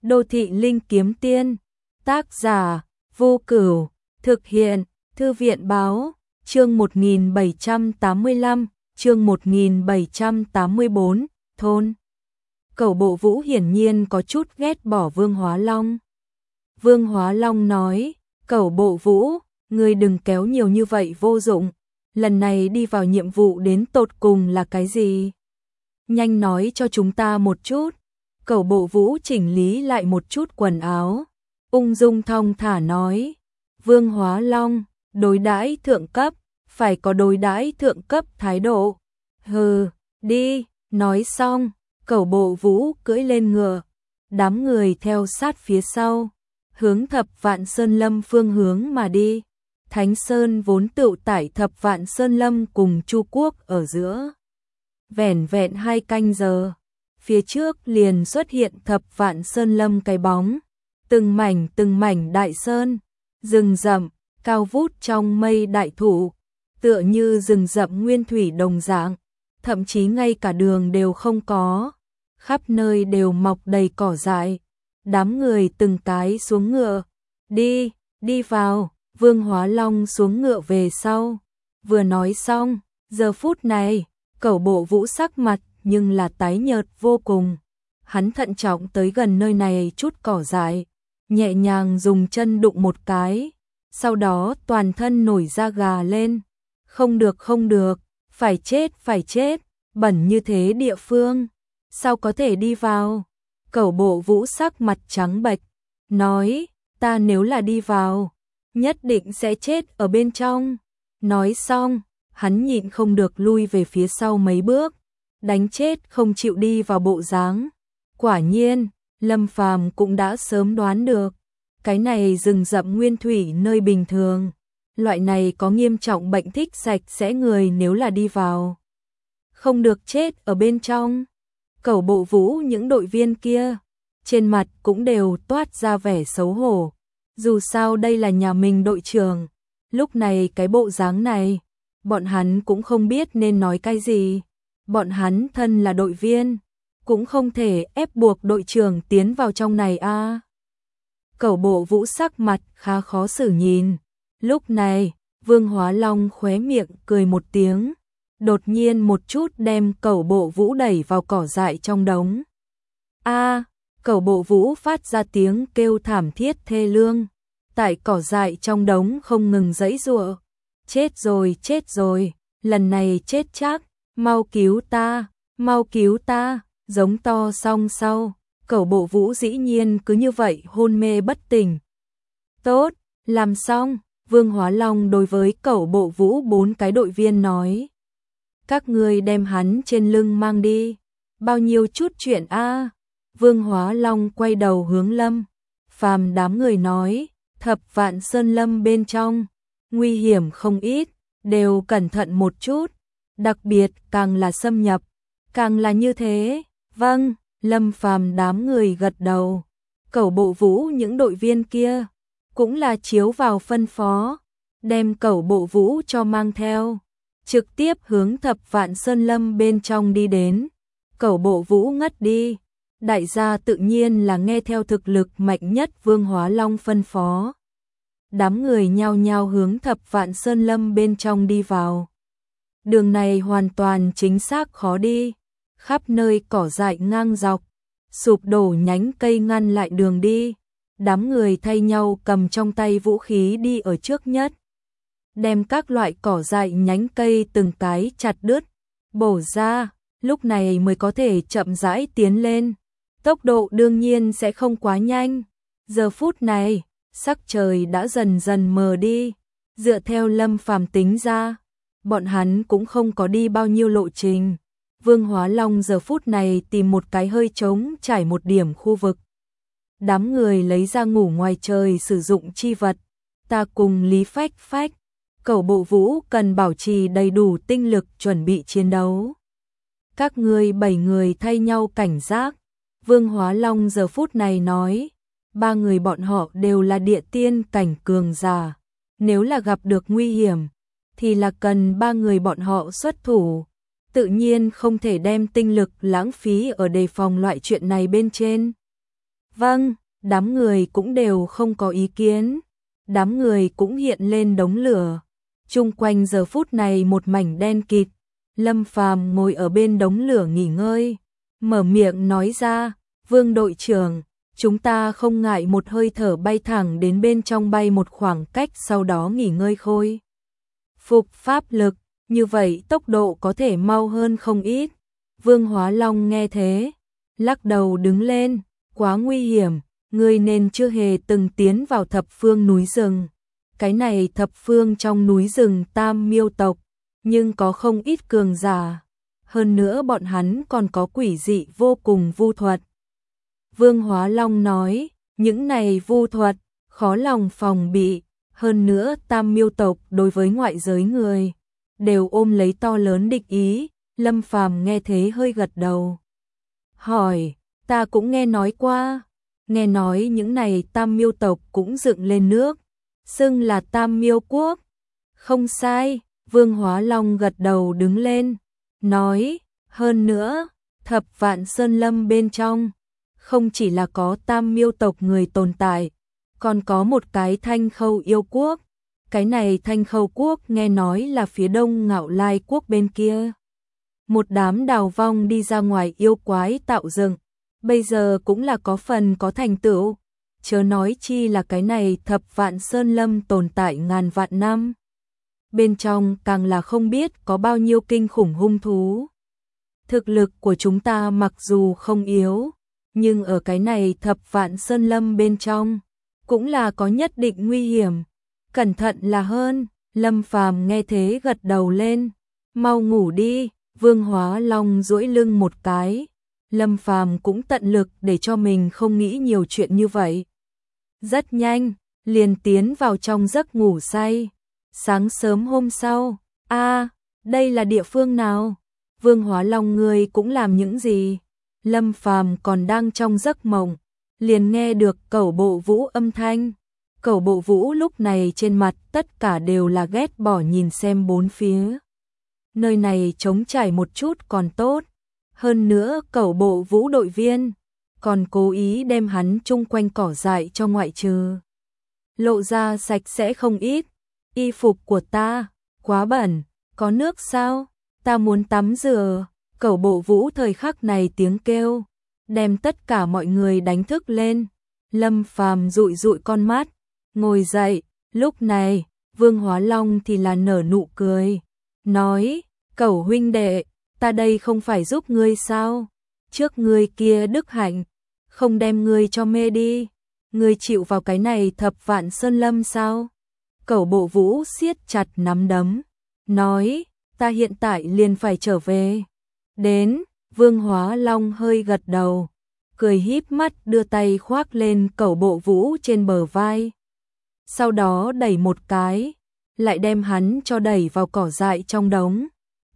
Đô thị linh kiếm tiên. Tác giả Vô Cửu. Thực hiện Thư viện báo. Chương 1785, chương 1784, thôn. Cẩu Bộ Vũ hiển nhiên có chút ghét bỏ Vương Hóa Long. Vương Hóa Long nói, Cẩu Bộ Vũ, ngươi đừng kéo nhiều như vậy vô dụng, lần này đi vào nhiệm vụ đến tột cùng là cái gì? Nhanh nói cho chúng ta một chút. Cẩu Bộ Vũ chỉnh lý lại một chút quần áo, ung dung thong thả nói, Vương Hóa Long, đối đãi thượng cấp, phải có đối đãi thượng cấp thái độ. Hừ, đi, nói xong, Cẩu Bộ Vũ cưỡi lên ngựa, đám người theo sát phía sau, hướng Thập Vạn Sơn Lâm phương hướng mà đi. Thánh Sơn vốn tựu tại Thập Vạn Sơn Lâm cùng Chu Quốc ở giữa. Vẻn vẹn 2 canh giờ, phía trước liền xuất hiện Thập Vạn Sơn Lâm cái bóng, từng mảnh đại sơn, rừng rậm, cao vút trong mây đại thụ, tựa như rừng rậm nguyên thủy đồng dạng, thậm chí ngay cả đường đều không có, khắp nơi đều mọc đầy cỏ dại. Đám người từng cái xuống ngựa, đi vào. Vương Hóa Long xuống ngựa về sau, vừa nói xong, giờ phút này, Cẩu Bộ Vũ sắc mặt nhưng là tái nhợt vô cùng. Hắn thận trọng tới gần nơi này chút cỏ dại, nhẹ nhàng dùng chân đụng một cái, sau đó toàn thân nổi da gà lên. Không được, phải chết, bẩn như thế địa phương, sao có thể đi vào? Cẩu Bộ Vũ sắc mặt trắng bệch, nói, ta nếu là đi vào, nhất định sẽ chết ở bên trong. Nói xong, hắn nhịn không được lui về phía sau mấy bước, đánh chết không chịu đi vào bộ dáng. Quả nhiên, Lâm Phàm cũng đã sớm đoán được, cái này rừng rậm nguyên thủy nơi bình thường, loại này có nghiêm trọng bệnh thích sạch sẽ người nếu là đi vào, không được chết ở bên trong. Cẩu Bộ Vũ những đội viên kia, trên mặt cũng đều toát ra vẻ xấu hổ. Dù sao đây là nhà mình đội trưởng, lúc này cái bộ dáng này, bọn hắn cũng không biết nên nói cái gì. Bọn hắn thân là đội viên, cũng không thể ép buộc đội trưởng tiến vào trong này a. Cẩu Bộ Vũ sắc mặt khá khó xử nhìn. Lúc này, Vương Hóa Long khóe miệng cười một tiếng, đột nhiên một chút đem Cẩu Bộ Vũ đẩy vào cỏ dại trong đống. A! Cẩu Bộ Vũ phát ra tiếng kêu thảm thiết thê lương, tại cỏ dại trong đống không ngừng giãy giụa. Chết rồi, lần này chết chắc, mau cứu ta, giống to xong sau, Cẩu Bộ Vũ dĩ nhiên cứ như vậy hôn mê bất tỉnh. Tốt, làm xong, Vương Hóa Long đối với Cẩu Bộ Vũ 4 cái đội viên nói, các ngươi đem hắn trên lưng mang đi, bao nhiêu chút chuyện a. Vương Hóa Long quay đầu hướng Lâm Phàm đám người nói, Thập Vạn Sơn Lâm bên trong, nguy hiểm không ít, đều cẩn thận một chút, đặc biệt càng là xâm nhập, càng là như thế. Vâng, Lâm Phàm đám người gật đầu. Cẩu Bộ Vũ những đội viên kia, cũng là chiếu vào phân phó, đem Cẩu Bộ Vũ cho mang theo, trực tiếp hướng Thập Vạn Sơn Lâm bên trong đi đến. Cẩu Bộ Vũ ngất đi. Đại gia tự nhiên là nghe theo thực lực mạnh nhất Vương Hóa Long phân phó. Đám người nhao nhao hướng Thập Vạn Sơn Lâm bên trong đi vào. Đường này hoàn toàn chính xác khó đi, khắp nơi cỏ dại ngang dọc, sụp đổ nhánh cây ngăn lại đường đi. Đám người thay nhau cầm trong tay vũ khí đi ở trước nhất, đem các loại cỏ dại nhánh cây từng cái chặt đứt, bổ ra, lúc này mới có thể chậm rãi tiến lên. Tốc độ đương nhiên sẽ không quá nhanh. Giờ phút này, sắc trời đã dần dần mờ đi. Dựa theo Lâm Phàm tính ra, bọn hắn cũng không có đi bao nhiêu lộ trình. Vương Hóa Long giờ phút này tìm một cái hơi trống trải một điểm khu vực. Đám người lấy ra ngủ ngoài trời sử dụng chi vật. Ta cùng Lý Phách, Cẩu Bộ Vũ cần bảo trì đầy đủ tinh lực chuẩn bị chiến đấu. Các ngươi 7 người thay nhau cảnh giác. Vương Hóa Long giờ phút này nói, 3 người bọn họ đều là địa tiên cảnh cường giả, nếu là gặp được nguy hiểm, thì là cần 3 người bọn họ xuất thủ, tự nhiên không thể đem tinh lực lãng phí ở đề phòng loại chuyện này bên trên. Vâng, đám người cũng đều không có ý kiến. Đám người cũng hiện lên đống lửa. Chung quanh giờ phút này một mảnh đen kịt. Lâm Phàm ngồi ở bên đống lửa nghỉ ngơi. Mở miệng nói ra, Vương đội trưởng, chúng ta không ngại một hơi thở bay thẳng đến bên trong bay một khoảng cách sau đó nghỉ ngơi khôi phục pháp lực, như vậy tốc độ có thể mau hơn không ít. Vương Hóa Long nghe thế, lắc đầu đứng lên, quá nguy hiểm, ngươi nên chưa hề từng tiến vào thập phương núi rừng. Cái này thập phương trong núi rừng Tam Miêu tộc, nhưng có không ít cường giả. Hơn nữa bọn hắn còn có quỷ dị vô cùng vu thuật. Vương Hóa Long nói, những này vu thuật, khó lòng phòng bị. Hơn nữa Tam Miêu tộc đối với ngoại giới người, đều ôm lấy to lớn địch ý. Lâm Phàm nghe thế hơi gật đầu. Hỏi, ta cũng nghe nói qua. Nghe nói những này Tam Miêu tộc cũng dựng lên nước, xưng là Tam Miêu quốc. Không sai, Vương Hóa Long gật đầu đứng lên, nói, hơn nữa, Thập Vạn Sơn Lâm bên trong, không chỉ là có Tam Miêu tộc người tồn tại, còn có một cái Thanh Khâu yêu quốc. Cái này Thanh Khâu quốc nghe nói là phía đông Ngạo Lai quốc bên kia. Một đám đào vong đi ra ngoài yêu quái tạo dựng, bây giờ cũng là có phần có thành tựu, chớ nói chi là cái này Thập Vạn Sơn Lâm tồn tại ngàn vạn năm. Bên trong càng là không biết có bao nhiêu kinh khủng hung thú. Thực lực của chúng ta mặc dù không yếu, nhưng ở cái này Thập Vạn Sơn Lâm bên trong, cũng là có nhất định nguy hiểm. Cẩn thận là hơn. Lâm Phàm nghe thế gật đầu lên. Mau ngủ đi. Vương Hóa Long duỗi lưng một cái. Lâm Phàm cũng tận lực để cho mình không nghĩ nhiều chuyện như vậy. Rất nhanh, liền tiến vào trong giấc ngủ say. Sáng sớm hôm sau, đây là địa phương nào? Vương Hóa Long ngươi cũng làm những gì? Lâm Phàm còn đang trong giấc mộng, liền nghe được Cẩu Bộ Vũ âm thanh. Cẩu Bộ Vũ lúc này trên mặt tất cả đều là ghét bỏ nhìn xem bốn phía. Nơi này trống trải một chút còn tốt. Hơn nữa Cẩu Bộ Vũ đội viên còn cố ý đem hắn chung quanh cỏ dại cho ngoại trừ. Lộ ra sạch sẽ không ít. Y phục của ta, quá bẩn, có nước sao? Ta muốn tắm rửa. Cẩu Bộ Vũ thời khắc này tiếng kêu, đem tất cả mọi người đánh thức lên. Lâm Phàm dụi dụi con mắt, ngồi dậy. Lúc này, Vương Hóa Long thì là nở nụ cười, nói, Cẩu huynh đệ, ta đây không phải giúp ngươi sao? Trước ngươi kia đức hạnh, không đem ngươi cho mê đi. Ngươi chịu vào cái này Thập Vạn Sơn Lâm sao? Cẩu Bộ Vũ siết chặt nắm đấm, nói, ta hiện tại liền phải trở về. Đến, Vương Hóa Long hơi gật đầu, cười híp mắt đưa tay khoác lên Cẩu Bộ Vũ trên bờ vai. Sau đó đẩy một cái, lại đem hắn cho đẩy vào cỏ dại trong đống.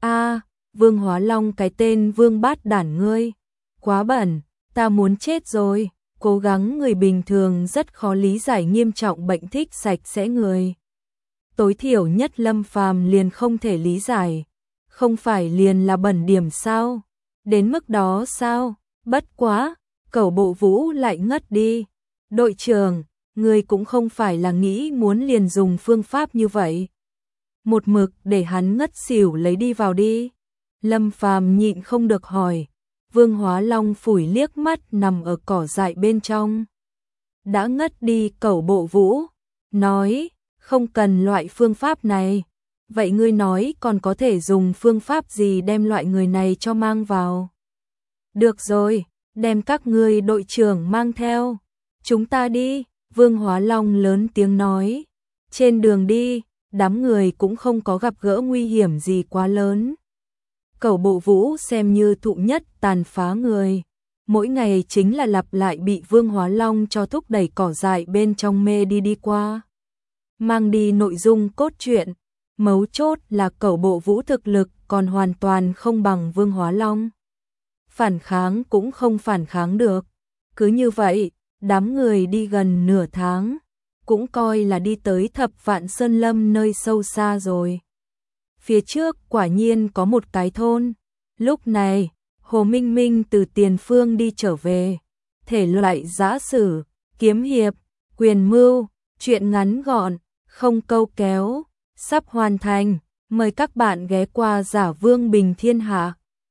Vương Hóa Long cái tên Vương Bát Đản ngươi, quá bẩn, ta muốn chết rồi. Cố gắng người bình thường rất khó lý giải nghiêm trọng bệnh thích sạch sẽ người. Tối thiểu nhất Lâm Phàm liền không thể lý giải. Không phải liền là bẩn điểm sao? Đến mức đó sao? Bất quá, Cẩu Bộ Vũ lại ngất đi. Đội trưởng, người cũng không phải là nghĩ muốn liền dùng phương pháp như vậy. Một mực để hắn ngất xỉu lấy đi vào đi. Lâm Phàm nhịn không được hỏi. Vương Hóa Long phủi liếc mắt nằm ở cỏ dại bên trong. Đã ngất đi Cẩu Bộ Vũ, nói, không cần loại phương pháp này. Vậy ngươi nói còn có thể dùng phương pháp gì đem loại người này cho mang vào? Được rồi, đem các ngươi đội trưởng mang theo. Chúng ta đi, Vương Hóa Long lớn tiếng nói. Trên đường đi, đám người cũng không có gặp gỡ nguy hiểm gì quá lớn. Cẩu Bộ Vũ xem như thụ nhất tàn phá người. Mỗi ngày chính là lặp lại bị Vương Hóa Long cho thúc đẩy cỏ dại bên trong mê đi qua. Mang đi nội dung cốt truyện. Mấu chốt là Cẩu Bộ Vũ thực lực còn hoàn toàn không bằng Vương Hóa Long. Phản kháng cũng không phản kháng được. Cứ như vậy, đám người đi gần nửa tháng, cũng coi là đi tới Thập Vạn Sơn Lâm nơi sâu xa rồi. Phía trước quả nhiên có một cái thôn. Lúc này, Hồ Minh Minh từ tiền phương đi trở về. thể loại giã sử, kiếm hiệp, quyền mưu, truyện ngắn gọn, không câu kéo, sắp hoàn thành. Mời các bạn ghé qua Giả Vương Bình Thiên Hạ.